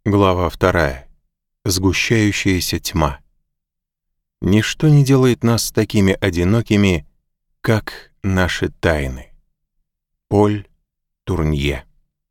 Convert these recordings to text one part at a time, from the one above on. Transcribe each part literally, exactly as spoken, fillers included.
Глава вторая. Сгущающаяся тьма. Ничто не делает нас такими одинокими, как наши тайны. Поль Турнье.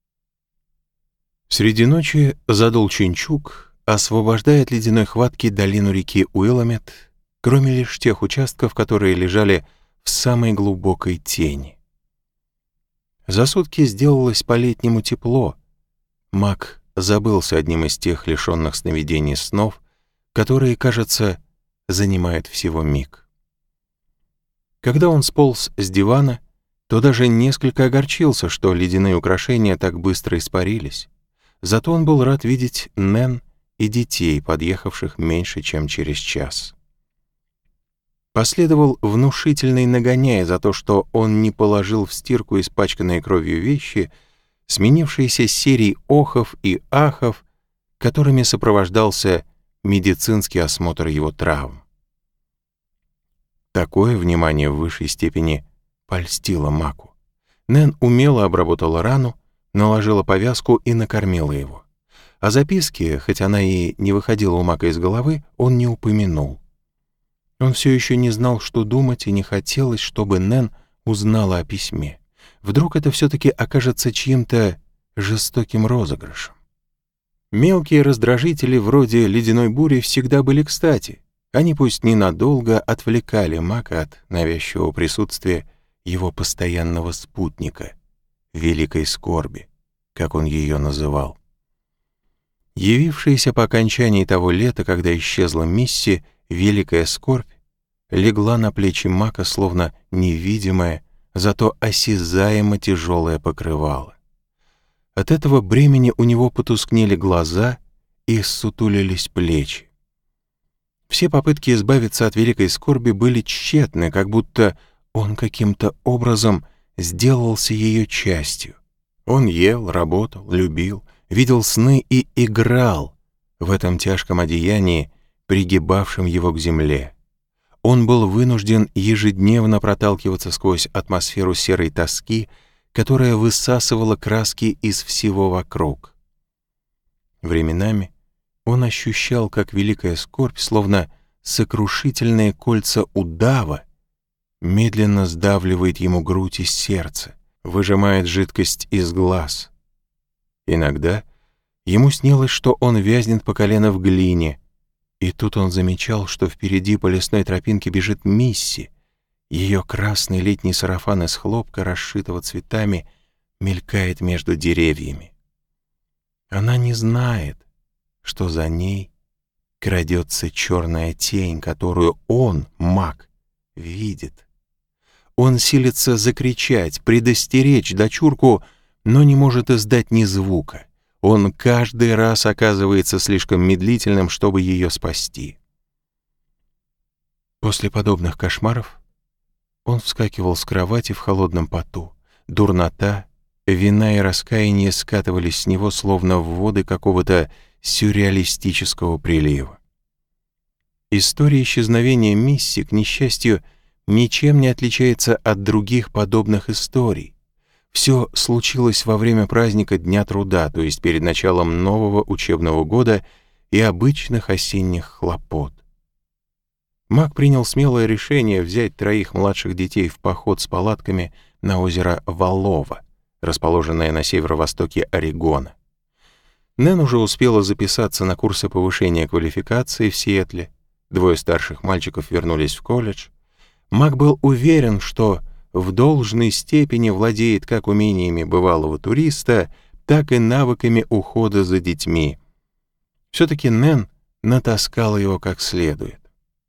Среди ночи задул Чинчук, освобождая от ледяной хватки долину реки Уилламет, кроме лишь тех участков, которые лежали в самой глубокой тени. За сутки сделалось по-летнему тепло. Мак забылся одним из тех лишенных сновидений снов, которые, кажется, занимают всего миг. Когда он сполз с дивана, то даже несколько огорчился, что ледяные украшения так быстро испарились. Зато он был рад видеть Нэн и детей, подъехавших меньше, чем через час. Последовал внушительный нагоняй за то, что он не положил в стирку испачканные кровью вещи, сменившиеся серией охов и ахов, которыми сопровождался медицинский осмотр его травм. Такое внимание в высшей степени польстило Маку. Нэн умело обработала рану, наложила повязку и накормила его. О записке, хоть она и не выходила у Мака из головы, он не упомянул. Он все еще не знал, что думать, и не хотелось, чтобы Нэн узнала о письме. Вдруг это все-таки окажется чьим-то жестоким розыгрышем. Мелкие раздражители вроде ледяной бури всегда были кстати. Они пусть ненадолго отвлекали Мака от навязчивого присутствия его постоянного спутника, великой скорби, как он ее называл. Явившаяся по окончании того лета, когда исчезла Мисси, великая скорбь легла на плечи Мака, словно невидимая, зато осязаемо тяжелое покрывало. От этого бремени у него потускнели глаза и ссутулились плечи. Все попытки избавиться от великой скорби были тщетны, как будто он каким-то образом сделался ее частью. Он ел, работал, любил, видел сны и играл в этом тяжком одеянии, пригибавшем его к земле. Он был вынужден ежедневно проталкиваться сквозь атмосферу серой тоски, которая высасывала краски из всего вокруг. Временами он ощущал, как великая скорбь, словно сокрушительные кольца удава, медленно сдавливает ему грудь и сердце, выжимает жидкость из глаз. Иногда ему снилось, что он вязнет по колено в глине, и тут он замечал, что впереди по лесной тропинке бежит Мисси. Ее красный летний сарафан из хлопка, расшитого цветами, мелькает между деревьями. Она не знает, что за ней крадется черная тень, которую он, Мак, видит. Он силится закричать, предостеречь дочурку, но не может издать ни звука. Он каждый раз оказывается слишком медлительным, чтобы ее спасти. После подобных кошмаров он вскакивал с кровати в холодном поту. Дурнота, вина и раскаяние скатывались с него, словно в воды какого-то сюрреалистического прилива. История исчезновения Мисси, к несчастью, ничем не отличается от других подобных историй. Все случилось во время праздника Дня труда, то есть перед началом нового учебного года и обычных осенних хлопот. Мак принял смелое решение взять троих младших детей в поход с палатками на озеро Валлова, расположенное на северо-востоке Орегона. Нэн уже успела записаться на курсы повышения квалификации в Сиэтле, двое старших мальчиков вернулись в колледж. Мак был уверен, что в должной степени владеет как умениями бывалого туриста, так и навыками ухода за детьми. Все-таки Нэн натаскала его как следует.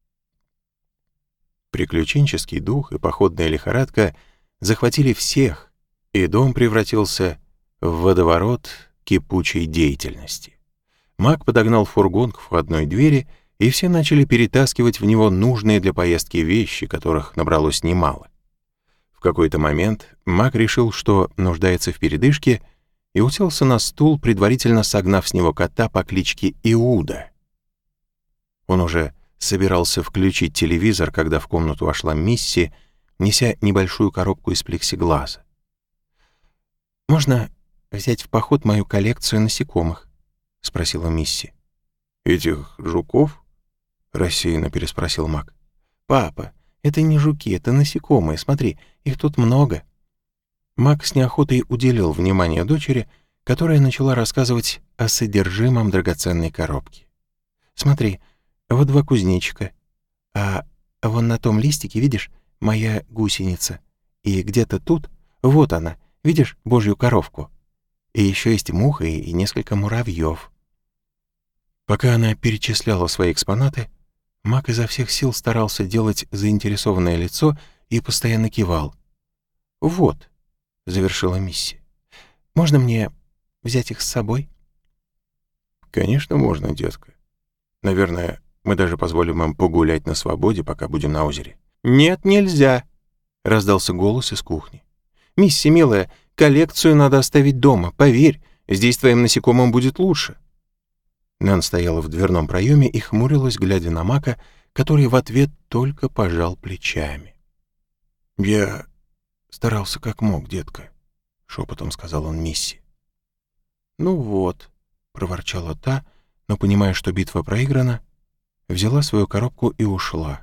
Приключенческий дух и походная лихорадка захватили всех, и дом превратился в водоворот кипучей деятельности. Мак подогнал фургон к входной двери, и все начали перетаскивать в него нужные для поездки вещи, которых набралось немало. В какой-то момент Мак решил, что нуждается в передышке, и уселся на стул, предварительно согнав с него кота по кличке Иуда. Он уже собирался включить телевизор, когда в комнату вошла Мисси, неся небольшую коробку из плексиглаза. «Можно взять в поход мою коллекцию насекомых?» — спросила Мисси. «Этих жуков?» — рассеянно переспросил Мак. «Папа, это не жуки, это насекомые. Смотри, их тут много». Мак с неохотой уделил внимание дочери, которая начала рассказывать о содержимом драгоценной коробки. «Смотри, вот два кузнечика, а вон на том листике, видишь, моя гусеница, и где-то тут, вот она, видишь, божью коровку, и еще есть муха и, и несколько муравьев». Пока она перечисляла свои экспонаты, Мак изо всех сил старался делать заинтересованное лицо и постоянно кивал. «Вот», — завершила Мисси, — «можно мне взять их с собой?» «Конечно можно, детка. Наверное, мы даже позволим им погулять на свободе, пока будем на озере». «Нет, нельзя», — раздался голос из кухни. «Мисси, милая, коллекцию надо оставить дома. Поверь, здесь твоим насекомым будет лучше». Нэн стояла в дверном проеме и хмурилась, глядя на Мака, который в ответ только пожал плечами. «Я старался как мог, детка», — шепотом сказал он Мисси. «Ну вот», — проворчала та, но, понимая, что битва проиграна, взяла свою коробку и ушла.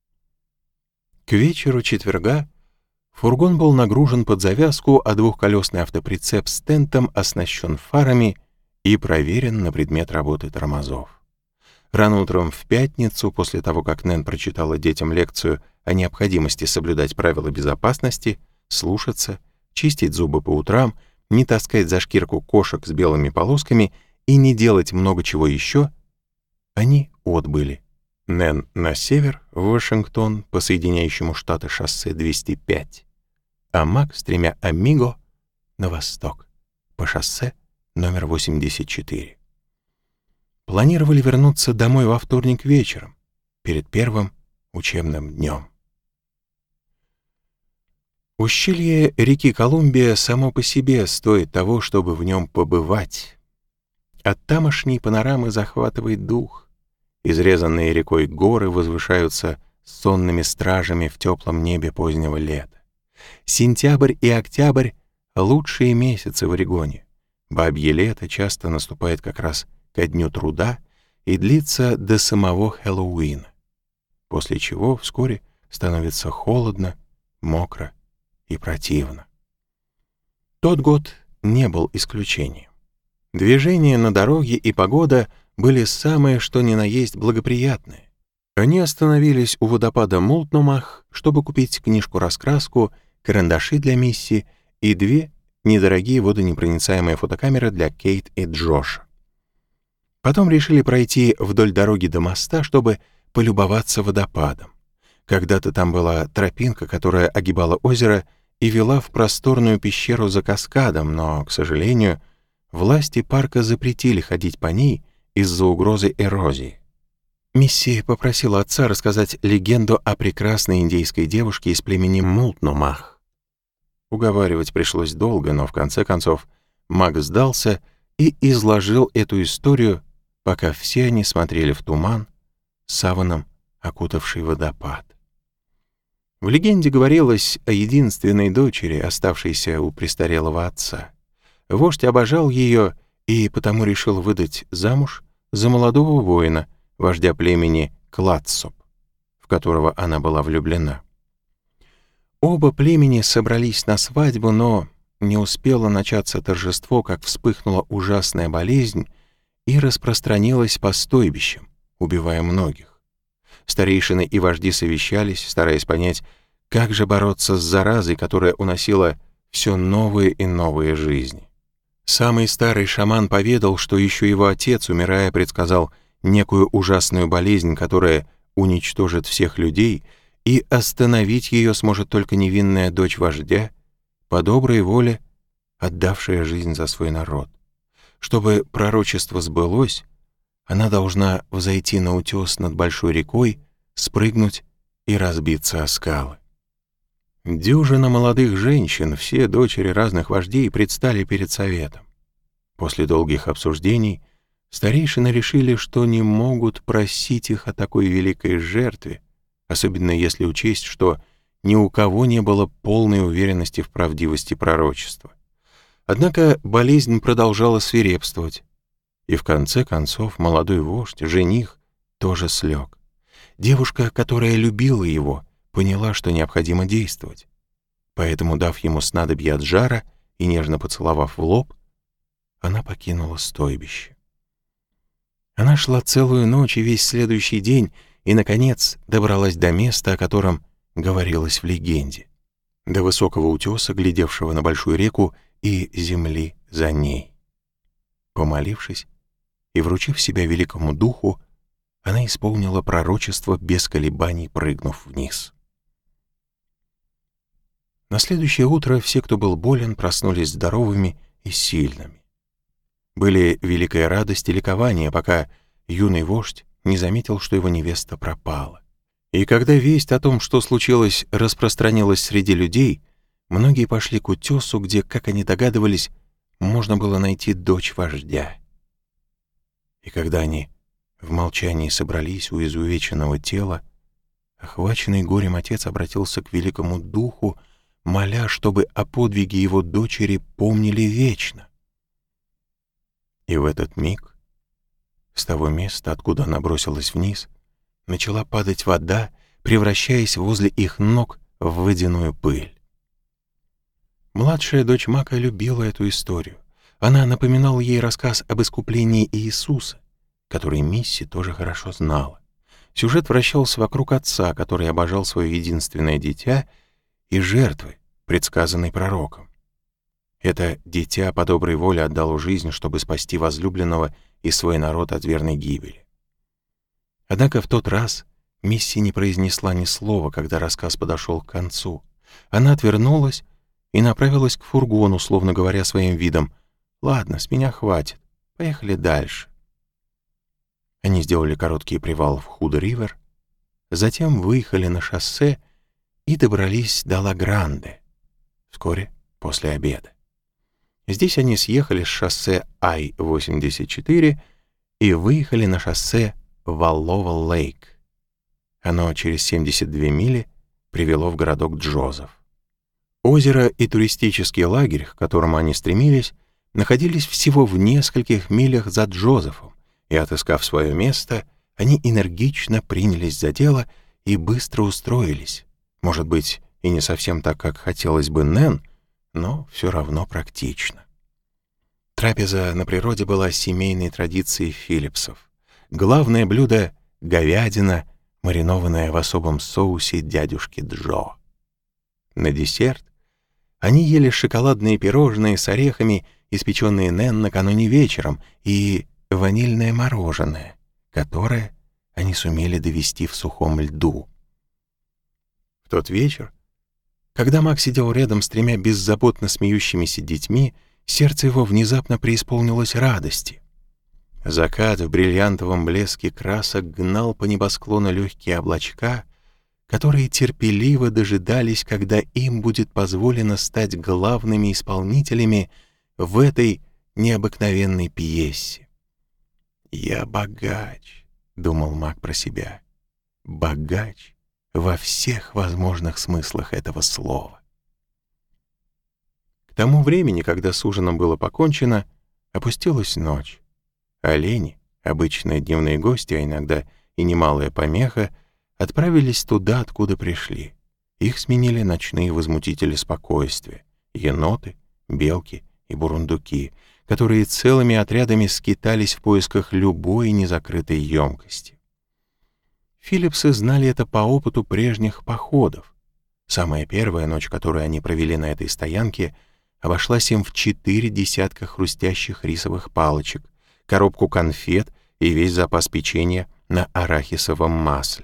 К вечеру четверга фургон был нагружен под завязку, а двухколесный автоприцеп с тентом оснащен фарами и проверен на предмет работы тормозов. Рано утром в пятницу, после того, как Нэн прочитала детям лекцию о необходимости соблюдать правила безопасности, слушаться, чистить зубы по утрам, не таскать за шкирку кошек с белыми полосками и не делать много чего еще, они отбыли. Нэн на север, в Вашингтон, по соединяющему штаты шоссе двести пять, а Мак с тремя амиго на восток, по шоссе номер восемьдесят четыре. Планировали вернуться домой во вторник вечером, перед первым учебным днем. Ущелье реки Колумбия само по себе стоит того, чтобы в нем побывать. От тамошней панорамы захватывает дух. Изрезанные рекой горы возвышаются сонными стражами в теплом небе позднего лета. Сентябрь и октябрь — лучшие месяцы в Орегоне. Бабье лето часто наступает как раз ко дню труда и длится до самого Хэллоуина, после чего вскоре становится холодно, мокро и противно. Тот год не был исключением. Движение на дороге и погода были самые что ни на есть благоприятные. Они остановились у водопада Мултнумах, чтобы купить книжку-раскраску, карандаши для Мисси и две недорогие водонепроницаемые фотокамеры для Кейт и Джоша. Потом решили пройти вдоль дороги до моста, чтобы полюбоваться водопадом. Когда-то там была тропинка, которая огибала озеро и вела в просторную пещеру за каскадом, но, к сожалению, власти парка запретили ходить по ней из-за угрозы эрозии. Мисси попросила отца рассказать легенду о прекрасной индейской девушке из племени Мултнумах. Уговаривать пришлось долго, но в конце концов Мак сдался и изложил эту историю, пока все они смотрели в туман, саваном окутавший водопад. В легенде говорилось о единственной дочери, оставшейся у престарелого отца. Вождь обожал ее и потому решил выдать замуж за молодого воина, вождя племени Клатсоп, в которого она была влюблена. Оба племени собрались на свадьбу, но не успело начаться торжество, как вспыхнула ужасная болезнь и распространилась по стойбищам, убивая многих. Старейшины и вожди совещались, стараясь понять, как же бороться с заразой, которая уносила все новые и новые жизни. Самый старый шаман поведал, что еще его отец, умирая, предсказал некую ужасную болезнь, которая уничтожит всех людей, и остановить ее сможет только невинная дочь вождя, по доброй воле отдавшая жизнь за свой народ. Чтобы пророчество сбылось, она должна взойти на утес над большой рекой, спрыгнуть и разбиться о скалы. Дюжина молодых женщин, все дочери разных вождей, предстали перед советом. После долгих обсуждений старейшины решили, что не могут просить их о такой великой жертве, особенно если учесть, что ни у кого не было полной уверенности в правдивости пророчества. Однако болезнь продолжала свирепствовать, И в конце концов молодой вождь, жених, тоже слег. Девушка, которая любила его, поняла, что необходимо действовать. Поэтому, дав ему снадобье от жара и нежно поцеловав в лоб, она покинула стойбище. Она шла целую ночь и весь следующий день, и, наконец, добралась до места, о котором говорилось в легенде, до высокого утеса, глядевшего на большую реку, и земли за ней. Помолившись и вручив себя великому духу, она исполнила пророчество без колебаний, прыгнув вниз. На следующее утро все, кто был болен, проснулись здоровыми и сильными. Были великая радость и ликование, пока юный вождь не заметил, что его невеста пропала. И когда весть о том, что случилось, распространилась среди людей, многие пошли к утесу, где, как они догадывались, можно было найти дочь вождя. И когда они в молчании собрались у изувеченного тела, охваченный горем отец обратился к великому духу, моля, чтобы о подвиге его дочери помнили вечно. И в этот миг с того места, откуда она бросилась вниз, начала падать вода, превращаясь возле их ног в водяную пыль. Младшая дочь Мака любила эту историю. Она напоминала ей рассказ об искуплении Иисуса, который Мисси тоже хорошо знала. Сюжет вращался вокруг отца, который обожал свое единственное дитя, и жертвы, предсказанной пророком. Это дитя по доброй воле отдало жизнь, чтобы спасти возлюбленного и свой народ от верной гибели. Однако в тот раз Мисси не произнесла ни слова, когда рассказ подошел к концу. Она отвернулась и направилась к фургону, словно говоря своим видом: «Ладно, с меня хватит, поехали дальше». Они сделали короткий привал в Худ-Ривер, затем выехали на шоссе и добрались до Ла-Гранде вскоре после обеда. Здесь они съехали с шоссе Ай восемьдесят четыре и выехали на шоссе Валлова-Лейк. Оно через семьдесят две мили привело в городок Джозеф. Озеро и туристический лагерь, к которому они стремились, находились всего в нескольких милях за Джозефом, и, отыскав свое место, они энергично принялись за дело и быстро устроились. Может быть, и не совсем так, как хотелось бы Нэн, но все равно практично. Трапеза на природе была семейной традицией Филлипсов. Главное блюдо — говядина, маринованная в особом соусе дядюшки Джо. На десерт они ели шоколадные пирожные с орехами, испеченные Нэн накануне вечером, и ванильное мороженое, которое они сумели довести в сухом льду. В тот вечер, когда Мак сидел рядом с тремя беззаботно смеющимися детьми, сердце его внезапно преисполнилось радости. Закат в бриллиантовом блеске красок гнал по небосклону легкие облачка, которые терпеливо дожидались, когда им будет позволено стать главными исполнителями в этой необыкновенной пьесе. «Я богач», — думал Мак про себя, — «богач во всех возможных смыслах этого слова». К тому времени, когда с ужином было покончено, опустилась ночь. Олени, обычные дневные гости, а иногда и немалая помеха, отправились туда, откуда пришли. Их сменили ночные возмутители спокойствия — еноты, белки и бурундуки, которые целыми отрядами скитались в поисках любой незакрытой емкости. Филлипсы знали это по опыту прежних походов. Самая первая ночь, которую они провели на этой стоянке, обошлась им в четыре десятка хрустящих рисовых палочек, коробку конфет и весь запас печенья на арахисовом масле.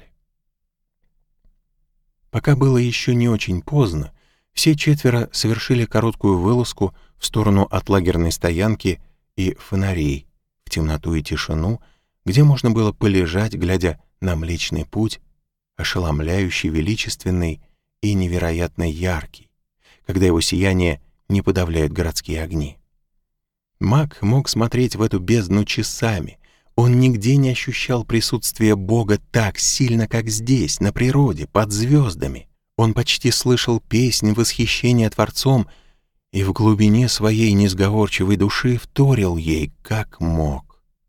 Пока было еще не очень поздно, все четверо совершили короткую вылазку в сторону от лагерной стоянки и фонарей, в темноту и тишину, где можно было полежать, глядя на Млечный Путь, ошеломляющий, величественный и невероятно яркий, когда его сияние не подавляют городские огни. Мак мог смотреть в эту бездну часами. Он нигде не ощущал присутствия Бога так сильно, как здесь, на природе, под звездами. Он почти слышал песнь восхищения Творцом и в глубине своей несговорчивой души вторил ей, как мог.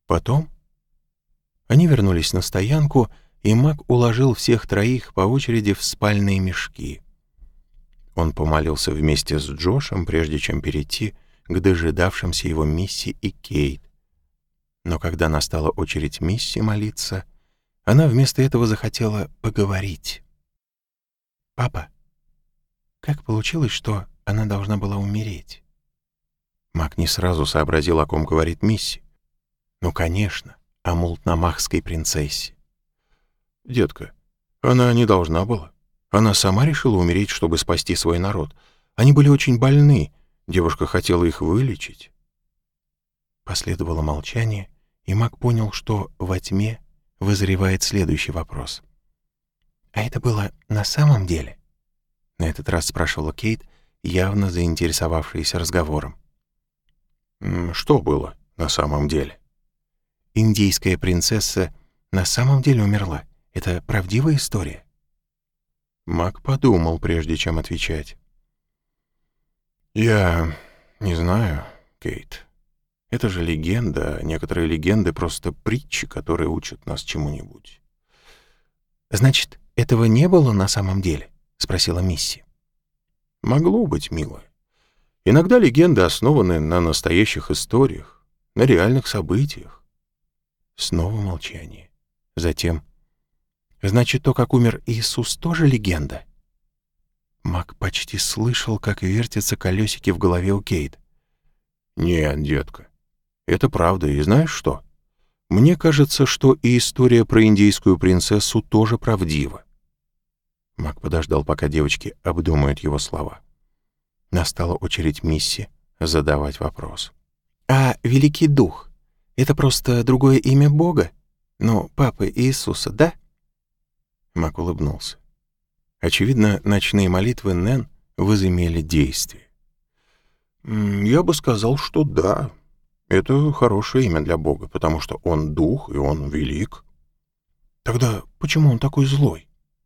Потом они вернулись на стоянку, и Мак уложил всех троих по очереди в спальные мешки. Он помолился вместе с Джошем, прежде чем перейти к дожидавшимся его Мисси и Кейт. Но когда настала очередь Мисси молиться, она вместо этого захотела поговорить. «Папа, как получилось, что она должна была умереть?» Мак не сразу сообразил, о ком говорит Мисси. Ну, конечно, о мултнамахской принцессе. «Детка, она не должна была. Она сама решила умереть, чтобы спасти свой народ. Они были очень больны. Девушка хотела их вылечить». Последовало молчание, и Мак понял, что во тьме вызревает следующий вопрос. «А это было на самом деле?» На этот раз спрашивала Кейт, явно заинтересовавшаяся разговором. «Что было на самом деле?» «Индийская принцесса на самом деле умерла. Это правдивая история?» Мак подумал, прежде чем отвечать. «Я не знаю, Кейт. Это же легенда, а некоторые легенды — просто притчи, которые учат нас чему-нибудь». «Значит, этого не было на самом деле?» — спросила Мисси. «Могло быть, милая. Иногда легенды основаны на настоящих историях, на реальных событиях». Снова молчание. Затем: «Значит, то, как умер Иисус, тоже легенда?» Мак почти слышал, как вертятся колесики в голове у Кейт. «Нет, детка, это правда, и знаешь что? Мне кажется, что и история про индийскую принцессу тоже правдива». Мак подождал, пока девочки обдумают его слова. Настала очередь Мисси задавать вопрос. «А Великий Дух — это просто другое имя Бога? Ну, Папы Иисуса, да?» Мак улыбнулся. Очевидно, ночные молитвы Нэн возымели действие. «Я бы сказал, что да. Это хорошее имя для Бога, потому что Он Дух, и Он велик». «Тогда почему Он такой злой?»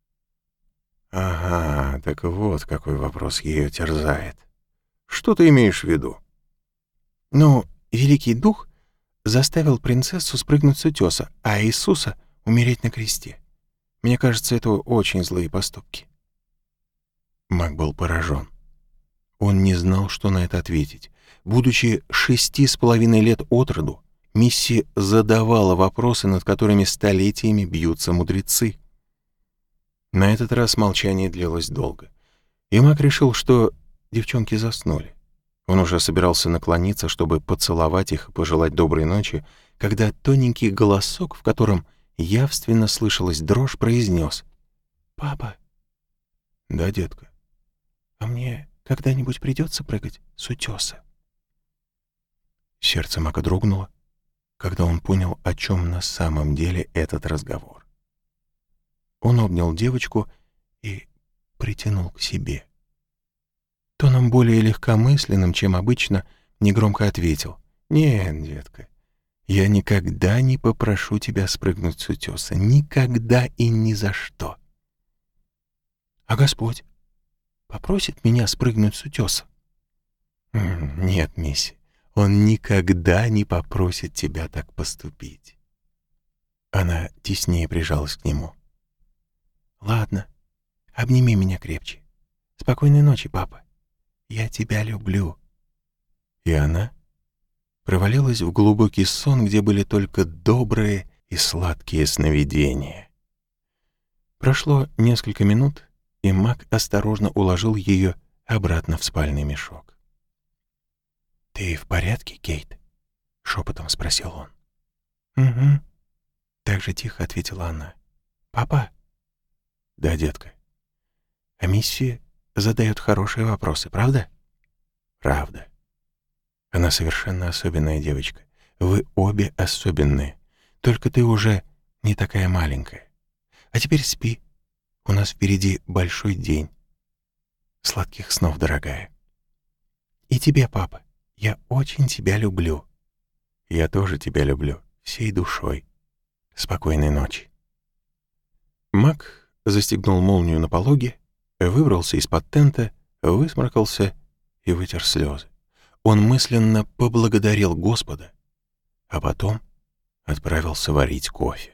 «Ага, так вот какой вопрос ее терзает. Что ты имеешь в виду?» «Ну, Великий Дух заставил принцессу спрыгнуть с утеса, а Иисуса умереть на кресте. Мне кажется, это очень злые поступки». Мак был поражен. Он не знал, что на это ответить. Будучи шести с половиной лет от роду, Мисси задавала вопросы, над которыми столетиями бьются мудрецы. На этот раз молчание длилось долго, и Мак решил, что девчонки заснули. Он уже собирался наклониться, чтобы поцеловать их и пожелать доброй ночи, когда тоненький голосок, в котором явственно слышалась дрожь, произнес: «Папа». «Да, детка». «А мне когда-нибудь придется прыгать с утеса?» Сердце Мака дрогнуло, когда он понял, о чем на самом деле этот разговор. Он обнял девочку и притянул к себе. Тоном более легкомысленным, чем обычно, негромко ответил: «Нет, детка, я никогда не попрошу тебя спрыгнуть с утеса. Никогда и ни за что». «А Господь попросит меня спрыгнуть с утеса?» «Нет, Мисси, Он никогда не попросит тебя так поступить». Она теснее прижалась к нему. «Ладно, обними меня крепче. Спокойной ночи, папа. Я тебя люблю». И она провалилась в глубокий сон, где были только добрые и сладкие сновидения. Прошло несколько минут, и Мак осторожно уложил ее обратно в спальный мешок. «Ты в порядке, Кейт?» — шепотом спросил он. «Угу», — так же тихо ответила она. «Папа?» «Да, детка». «А Мисси задает хорошие вопросы, правда?» «Правда. Она совершенно особенная девочка. Вы обе особенные. Только ты уже не такая маленькая. А теперь спи. У нас впереди большой день. Сладких снов, дорогая». «И тебе, папа. Я очень тебя люблю». «Я тоже тебя люблю. Всей душой. Спокойной ночи». Мак застегнул молнию на пологе, выбрался из-под тента, высморкался и вытер слезы. Он мысленно поблагодарил Господа, а потом отправился варить кофе.